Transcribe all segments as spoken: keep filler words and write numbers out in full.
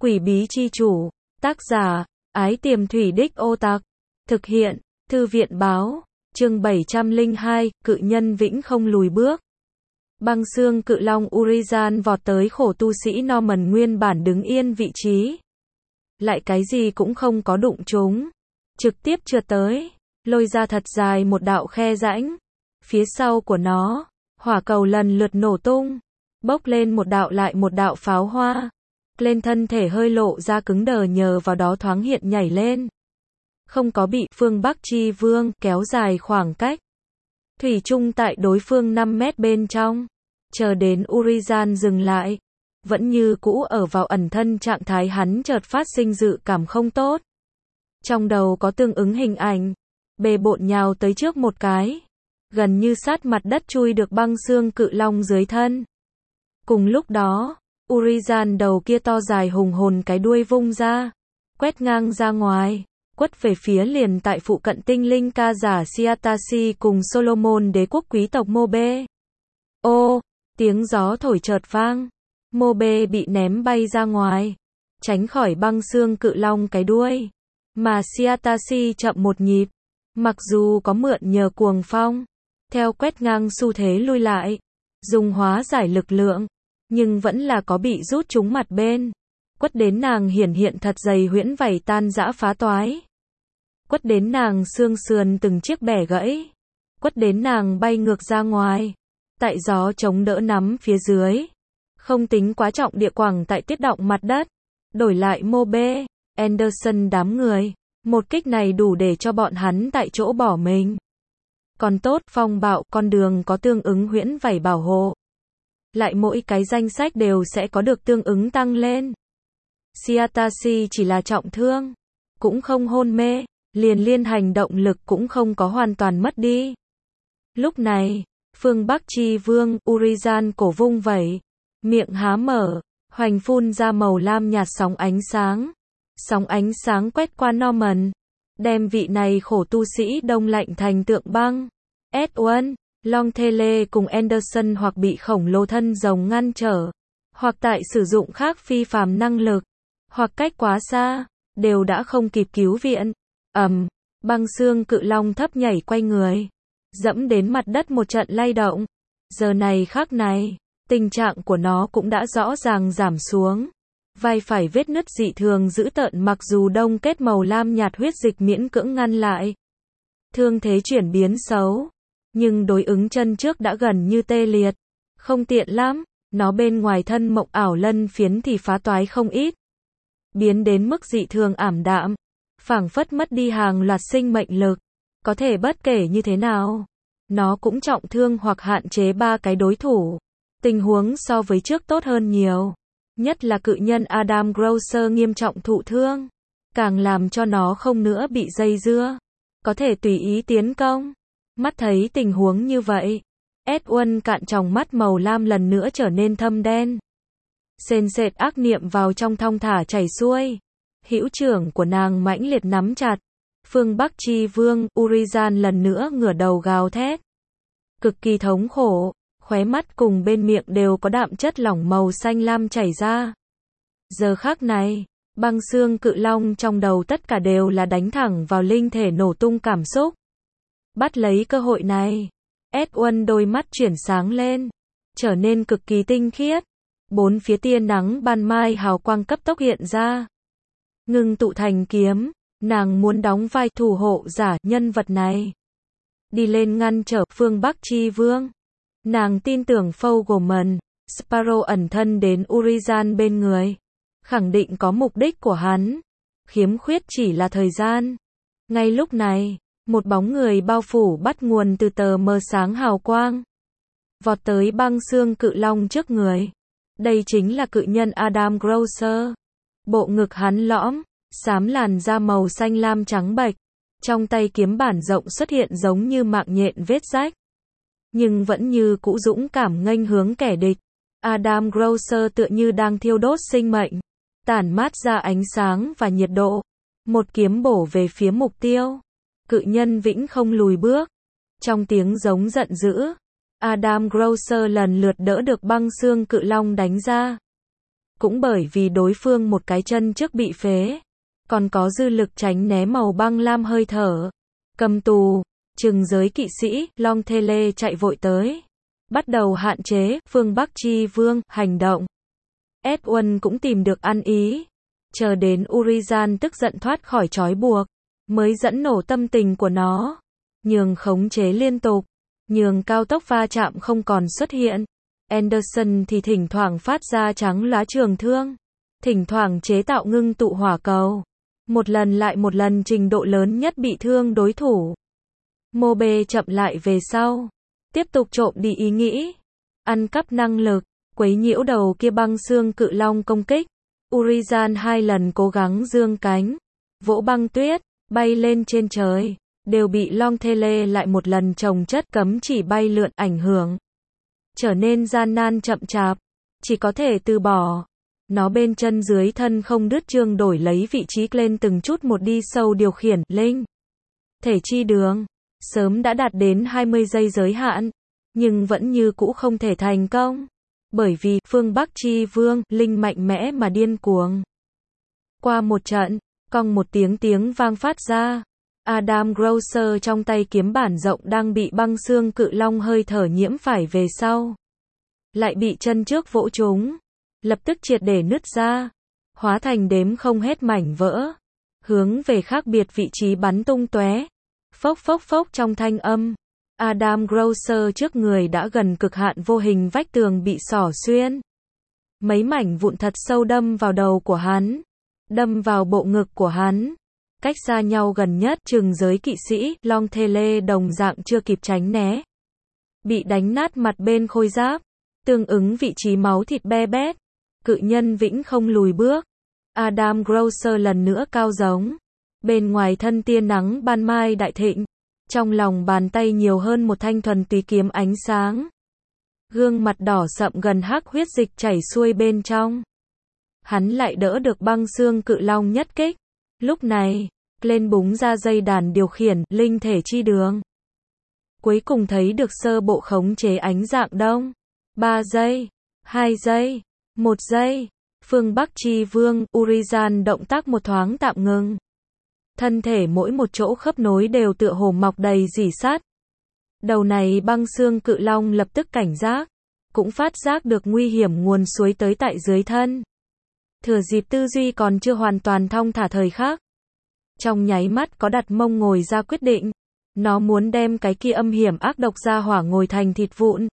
Quỷ bí chi chủ, tác giả, Ái Tiềm Thủy Đích Ô Tặc, thực hiện, Thư viện báo, chương bảy trăm lẻ hai, cự nhân vĩnh không lùi bước. Băng xương cự long Urizen vọt tới khổ tu sĩ Norman nguyên bản đứng yên vị trí. Lại cái gì cũng không có đụng chúng. Trực tiếp trượt tới, lôi ra thật dài một đạo khe rãnh. Phía sau của nó, hỏa cầu lần lượt nổ tung, bốc lên một đạo lại một đạo pháo hoa. Lên thân thể hơi lộ ra cứng đờ nhờ vào đó thoáng hiện nhảy lên. Không có bị phương Bắc Chi Vương kéo dài khoảng cách. Thủy chung tại đối phương năm mét bên trong. Chờ đến Urizen dừng lại. Vẫn như cũ ở vào ẩn thân trạng thái, hắn chợt phát sinh dự cảm không tốt. Trong đầu có tương ứng hình ảnh. Bề bộn nhào tới trước một cái. Gần như sát mặt đất chui được băng xương cự long dưới thân. Cùng lúc đó, Urizen đầu kia to dài hùng hồn cái đuôi vung ra. Quét ngang ra ngoài. Quất về phía liền tại phụ cận tinh linh ca giả Siatasi cùng Solomon đế quốc quý tộc Mobe. Ô, tiếng gió thổi chợt vang. Mobe bị ném bay ra ngoài. Tránh khỏi băng xương cự long cái đuôi. Mà Siatasi chậm một nhịp. Mặc dù có mượn nhờ cuồng phong. Theo quét ngang xu thế lui lại. Dùng hóa giải lực lượng. Nhưng vẫn là có bị rút trúng mặt bên. Quất đến nàng hiển hiện thật dày huyễn vảy tan rã phá toái. Quất đến nàng xương sườn từng chiếc bẻ gãy. Quất đến nàng bay ngược ra ngoài. Tại gió chống đỡ nắm phía dưới. Không tính quá trọng địa quẳng tại tiết động mặt đất. Đổi lại Mobe, Anderson đám người. Một kích này đủ để cho bọn hắn tại chỗ bỏ mình. Còn tốt phong bạo con đường có tương ứng huyễn vảy bảo hộ. Lại mỗi cái danh sách đều sẽ có được tương ứng tăng lên. Siatasi chỉ là trọng thương. Cũng không hôn mê. Liền liên hành động lực cũng không có hoàn toàn mất đi. Lúc này, phương Bắc Chi Vương, Urizen cổ vung vẩy. Miệng há mở, hoành phun ra màu lam nhạt sóng ánh sáng. Sóng ánh sáng quét qua Norman. Đem vị này khổ tu sĩ đông lạnh thành tượng băng. Edwin, Longthele cùng Anderson hoặc bị khổng lồ thân rồng ngăn trở. Hoặc tại sử dụng khác phi phàm năng lực. Hoặc cách quá xa, đều đã không kịp cứu viện. Ầm, um, băng xương cự long thấp nhảy quay người. Dẫm đến mặt đất một trận lay động. Giờ này khắc này, tình trạng của nó cũng đã rõ ràng giảm xuống. Vai phải vết nứt dị thường dữ tợn mặc dù đông kết màu lam nhạt huyết dịch miễn cưỡng ngăn lại. Thương thế chuyển biến xấu. Nhưng đối ứng chân trước đã gần như tê liệt. Không tiện lắm, nó bên ngoài thân mộng ảo lân phiến thì phá toái không ít. Biến đến mức dị thường ảm đạm. Phảng phất mất đi hàng loạt sinh mệnh lực. Có thể bất kể như thế nào, nó cũng trọng thương hoặc hạn chế ba cái đối thủ. Tình huống so với trước tốt hơn nhiều. Nhất là cự nhân Adam Grosser nghiêm trọng thụ thương. Càng làm cho nó không nữa bị dây dưa. Có thể tùy ý tiến công. Mắt thấy tình huống như vậy. Edwin cạn tròng mắt màu lam lần nữa trở nên thâm đen. Sền sệt ác niệm vào trong thong thả chảy xuôi. Hữu trưởng của nàng mãnh liệt nắm chặt. Phương Bắc Chi Vương, Urizen lần nữa ngửa đầu gào thét. Cực kỳ thống khổ, khóe mắt cùng bên miệng đều có đạm chất lỏng màu xanh lam chảy ra. Giờ khắc này, băng xương cự long trong đầu tất cả đều là đánh thẳng vào linh thể nổ tung cảm xúc. Bắt lấy cơ hội này, Edwin đôi mắt chuyển sáng lên, trở nên cực kỳ tinh khiết. Bốn phía tia nắng ban mai hào quang cấp tốc hiện ra. Ngưng tụ thành kiếm, nàng muốn đóng vai thủ hộ giả nhân vật này. Đi lên ngăn trở phương Bắc Chi Vương. Nàng tin tưởng Fogelman, Sparrow ẩn thân đến Urizen bên người. Khẳng định có mục đích của hắn. Khiếm khuyết chỉ là thời gian. Ngay lúc này, một bóng người bao phủ bắt nguồn từ tờ mờ sáng hào quang. Vọt tới băng xương cự long trước người. Đây chính là cự nhân Adam Grosser. Bộ ngực hắn lõm, xám làn da màu xanh lam trắng bệch. Trong tay kiếm bản rộng xuất hiện giống như mạng nhện vết rách. Nhưng vẫn như cũ dũng cảm nghênh hướng kẻ địch. Adam Grosser tựa như đang thiêu đốt sinh mệnh. Tản mát ra ánh sáng và nhiệt độ. Một kiếm bổ về phía mục tiêu. Cự nhân vĩnh không lùi bước. Trong tiếng giống giận dữ, Adam Grosser lần lượt đỡ được băng xương cự long đánh ra. cũng bởi vì đối phương một cái chân trước bị phế, còn có dư lực tránh né màu băng lam hơi thở. Cầm tù, trừng giới kỵ sĩ, Long Thele chạy vội tới. Bắt đầu hạn chế, phương Bắc Chi Vương, hành động. Edwin cũng tìm được ăn ý. Chờ đến Urizen tức giận thoát khỏi trói buộc, mới dẫn nổ tâm tình của nó. Nhường khống chế liên tục, nhường cao tốc va chạm không còn xuất hiện. Anderson thì thỉnh thoảng phát ra trắng lá trường thương, thỉnh thoảng chế tạo ngưng tụ hỏa cầu. Một lần lại một lần trình độ lớn nhất bị thương đối thủ. Mobe chậm lại về sau, tiếp tục trộm đi ý nghĩ, ăn cắp năng lực, quấy nhiễu đầu kia băng xương cự long công kích. Urizen hai lần cố gắng dương cánh, vỗ băng tuyết, bay lên trên trời, đều bị Long Thele lại một lần chồng chất cấm chỉ bay lượn ảnh hưởng. Trở nên gian nan chậm chạp, chỉ có thể từ bỏ. Nó bên chân dưới thân không đứt chương đổi lấy vị trí lên từng chút một đi sâu điều khiển, linh. Thể chi đường, sớm đã đạt đến hai mươi giây giới hạn, nhưng vẫn như cũ không thể thành công. Bởi vì, phương Bắc Chi Vương, linh mạnh mẽ mà điên cuồng. Qua một trận, cong một tiếng tiếng vang phát ra. Adam Grosser trong tay kiếm bản rộng đang bị băng xương cự long hơi thở nhiễm phải về sau. Lại bị chân trước vỗ trúng. Lập tức triệt để nứt ra. Hóa thành đếm không hết mảnh vỡ. Hướng về khác biệt vị trí bắn tung tóe. Phốc phốc phốc trong thanh âm. Adam Grosser trước người đã gần cực hạn vô hình vách tường bị xỏ xuyên. Mấy mảnh vụn thật sâu đâm vào đầu của hắn. Đâm vào bộ ngực của hắn. Cách xa nhau gần nhất, trừng giới kỵ sĩ, Long Thele đồng dạng chưa kịp tránh né. Bị đánh nát mặt bên khôi giáp. Tương ứng vị trí máu thịt be bét. Cự nhân vĩnh không lùi bước. Adam Grosser lần nữa cao giống. Bên ngoài thân tia nắng ban mai đại thịnh. Trong lòng bàn tay nhiều hơn một thanh thuần túy kiếm ánh sáng. Gương mặt đỏ sậm gần hắc huyết dịch chảy xuôi bên trong. Hắn lại đỡ được băng xương cự long nhất kích. Lúc này, lên búng ra dây đàn điều khiển, linh thể chi đường. Cuối cùng thấy được sơ bộ khống chế ánh dạng đông. ba giây, hai giây, một giây. Phương Bắc Chi Vương, Urizen động tác một thoáng tạm ngừng. Thân thể mỗi một chỗ khớp nối đều tựa hồ mọc đầy rỉ sắt. Đầu này băng xương cự long lập tức cảnh giác, cũng phát giác được nguy hiểm nguồn suối tới tại dưới thân. Thừa dịp tư duy còn chưa hoàn toàn thong thả thời khắc. Trong nháy mắt có đặt mông ngồi ra quyết định. Nó muốn đem cái kia âm hiểm ác độc ra hỏa ngồi thành thịt vụn.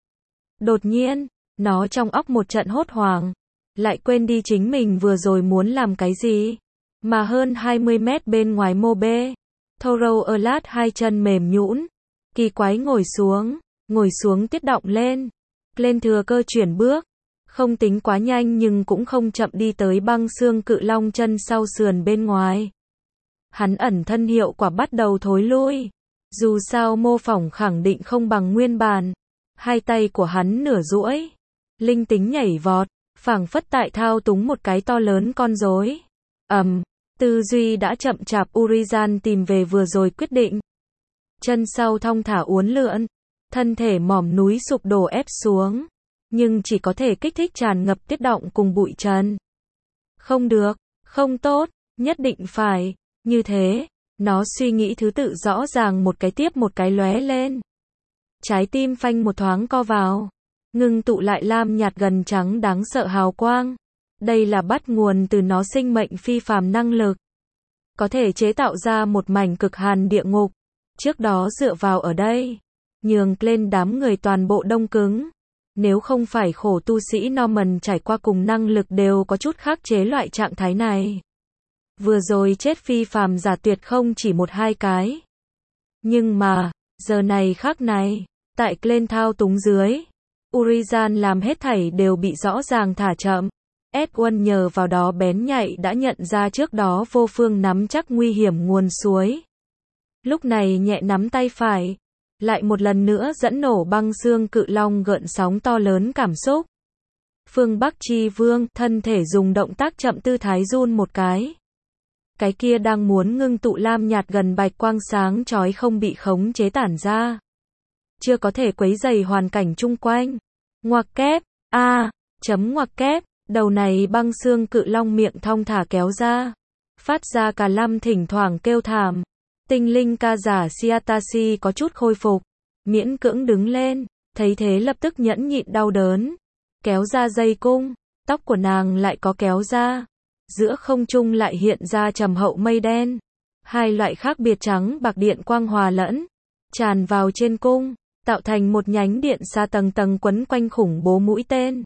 Đột nhiên, nó trong óc một trận hốt hoảng. Lại quên đi chính mình vừa rồi muốn làm cái gì. Mà hơn hai mươi mét bên ngoài Mobe, Thoro Erlat hai chân mềm nhũn, kỳ quái ngồi xuống, ngồi xuống tiết động lên, lên thừa cơ chuyển bước, không tính quá nhanh nhưng cũng không chậm đi tới băng xương cự long chân sau sườn bên ngoài. Hắn ẩn thân hiệu quả bắt đầu thối lui, dù sao mô phỏng khẳng định không bằng nguyên bản, hai tay của hắn nửa duỗi, linh tính nhảy vọt, phảng phất tại thao túng một cái to lớn con rối. Ầm. Um, Tư duy đã chậm chạp, Urizen tìm về vừa rồi quyết định. Chân sau thong thả uốn lượn, thân thể mỏm núi sụp đổ ép xuống, nhưng chỉ có thể kích thích tràn ngập tiết động cùng bụi trần. Không được, không tốt, nhất định phải, như thế, nó suy nghĩ thứ tự rõ ràng một cái tiếp một cái lóe lên. Trái tim phanh một thoáng co vào, ngưng tụ lại lam nhạt gần trắng đáng sợ hào quang. Đây là bắt nguồn từ nó sinh mệnh phi phàm năng lực. Có thể chế tạo ra một mảnh cực hàn địa ngục. Trước đó dựa vào ở đây, nhường lên đám người toàn bộ đông cứng. Nếu không phải khổ tu sĩ Norman trải qua cùng năng lực đều có chút khắc chế loại trạng thái này. Vừa rồi chết phi phàm giả tuyệt không chỉ một hai cái. Nhưng mà, giờ này khác này, tại Glenn thao túng dưới, Urizen làm hết thảy đều bị rõ ràng thả chậm. Edwin nhờ vào đó bén nhạy đã nhận ra trước đó vô phương nắm chắc nguy hiểm nguồn suối. Lúc này nhẹ nắm tay phải, lại một lần nữa dẫn nổ băng xương cự long gợn sóng to lớn cảm xúc. Phương Bắc Chi Vương, thân thể dùng động tác chậm tư thái run một cái. Cái kia đang muốn ngưng tụ lam nhạt gần bạch quang sáng chói không bị khống chế tản ra. Chưa có thể quấy rầy hoàn cảnh chung quanh. Ngoặc kép, a, chấm ngoặc kép. Đầu này băng xương cự long miệng thong thả kéo ra, phát ra cả lâm thỉnh thoảng kêu thảm. Tinh linh ca giả Siatasi có chút khôi phục, miễn cưỡng đứng lên, thấy thế lập tức nhẫn nhịn đau đớn, kéo ra dây cung, tóc của nàng lại có kéo ra, giữa không trung lại hiện ra trầm hậu mây đen, hai loại khác biệt trắng bạc điện quang hòa lẫn, tràn vào trên cung, tạo thành một nhánh điện xa tầng tầng quấn quanh khủng bố mũi tên.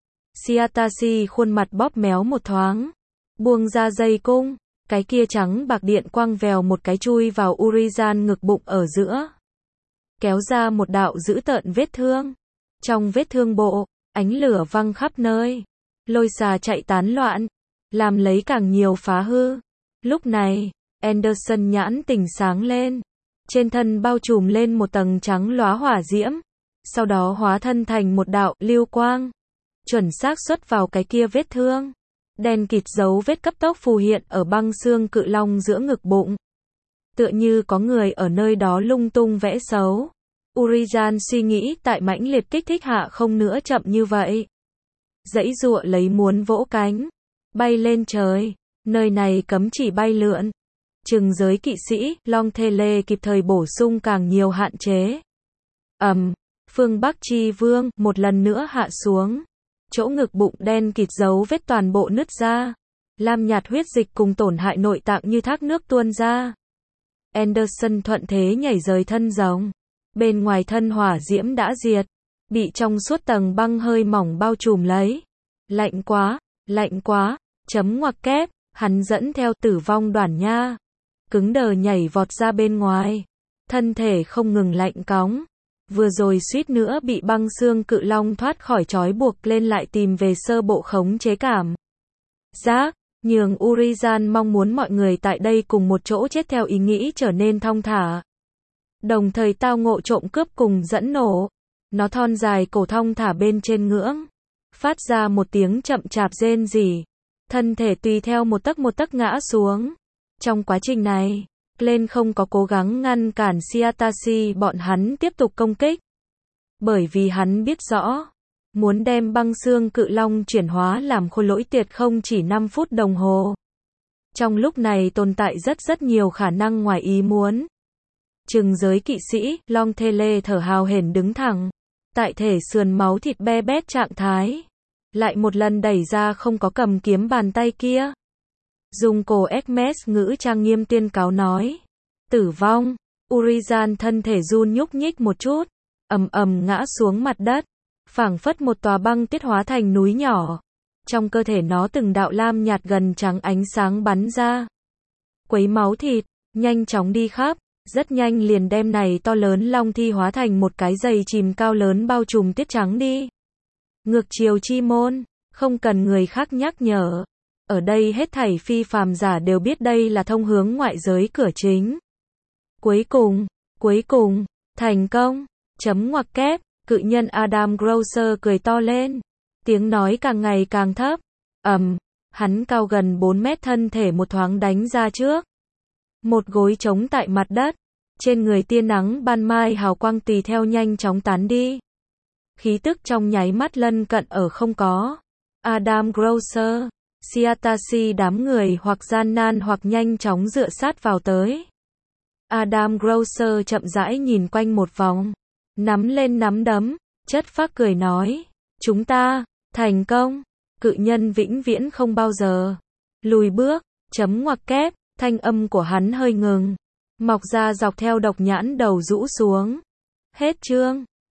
Siatasi khuôn mặt bóp méo một thoáng, buông ra dây cung, cái kia trắng bạc điện quang vèo một cái chui vào Urizen ngực bụng ở giữa, kéo ra một đạo dữ tợn vết thương. Trong vết thương bộ, ánh lửa văng khắp nơi, lôi xà chạy tán loạn, làm lấy càng nhiều phá hư. Lúc này, Anderson nhãn tỉnh sáng lên, trên thân bao trùm lên một tầng trắng lóa hỏa diễm, sau đó hóa thân thành một đạo lưu quang, chuẩn xác xuất vào cái kia vết thương. Đen kịt dấu vết cấp tốc phù hiện ở băng xương cự long giữa ngực bụng. Tựa như có người ở nơi đó lung tung vẽ xấu. Urizen suy nghĩ tại mãnh liệt kích thích hạ không nữa chậm như vậy. Dãy giụa lấy muốn vỗ cánh, bay lên trời, nơi này cấm chỉ bay lượn. Trừng giới kỵ sĩ, Long Thê Lê kịp thời bổ sung càng nhiều hạn chế. ầm, um, phương Bắc Chi Vương, một lần nữa hạ xuống. Chỗ ngực bụng đen kịt dấu vết toàn bộ nứt ra. Lam nhạt huyết dịch cùng tổn hại nội tạng như thác nước tuôn ra. Anderson thuận thế nhảy rời thân rồng. Bên ngoài thân hỏa diễm đã diệt, bị trong suốt tầng băng hơi mỏng bao trùm lấy. Lạnh quá, lạnh quá, chấm ngoặc kép, hắn dẫn theo tử vong đoản nha. Cứng đờ nhảy vọt ra bên ngoài. Thân thể không ngừng lạnh cóng. Vừa rồi suýt nữa bị băng xương cự long thoát khỏi trói buộc lên lại tìm về sơ bộ khống chế cảm giác, nhường Urizen mong muốn mọi người tại đây cùng một chỗ chết theo ý nghĩ trở nên thong thả. Đồng thời tao ngộ trộm cướp cùng dẫn nổ. Nó thon dài cổ thong thả bên trên ngưỡng, phát ra một tiếng chậm chạp rên rỉ. Thân thể tùy theo một tấc một tấc ngã xuống. Trong quá trình này, Glenn không có cố gắng ngăn cản Siatasi bọn hắn tiếp tục công kích. Bởi vì hắn biết rõ, muốn đem băng xương cự long chuyển hóa làm khối lỗi tiệt không chỉ năm phút đồng hồ. Trong lúc này tồn tại rất rất nhiều khả năng ngoài ý muốn. Trừng giới kỵ sĩ, Long Thê Lê thở hào hển đứng thẳng, tại thể sườn máu thịt be bét trạng thái. Lại một lần đẩy ra không có cầm kiếm bàn tay kia. Dùng cổ Hermes ngữ trang nghiêm tuyên cáo nói. Tử vong. Urizen thân thể run nhúc nhích một chút, ầm ầm ngã xuống mặt đất, phảng phất một tòa băng tiết hóa thành núi nhỏ. Trong cơ thể nó từng đạo lam nhạt gần trắng ánh sáng bắn ra, quấy máu thịt, nhanh chóng đi khắp, rất nhanh liền đem này to lớn long thi hóa thành một cái giày chìm cao lớn bao trùm tiết trắng đi. Ngược chiều chi môn, không cần người khác nhắc nhở. Ở đây hết thảy phi phàm giả đều biết đây là thông hướng ngoại giới cửa chính. Cuối cùng, cuối cùng, thành công, chấm ngoặc kép, cự nhân Adam Grocer cười to lên. Tiếng nói càng ngày càng thấp. ầm, um, hắn cao gần bốn mét thân thể một thoáng đánh ra trước. Một gối trống tại mặt đất. Trên người tia nắng ban mai hào quang tùy theo nhanh chóng tán đi. Khí tức trong nháy mắt lân cận ở không có. Adam Grocer, Siatasi đám người hoặc gian nan hoặc nhanh chóng dựa sát vào tới. Adam Grocer chậm rãi nhìn quanh một vòng, nắm lên nắm đấm, chất phác cười nói, chúng ta, thành công, cự nhân vĩnh viễn không bao giờ lùi bước, chấm ngoặc kép, thanh âm của hắn hơi ngừng, mọc ra dọc theo độc nhãn đầu rũ xuống. Hết chương.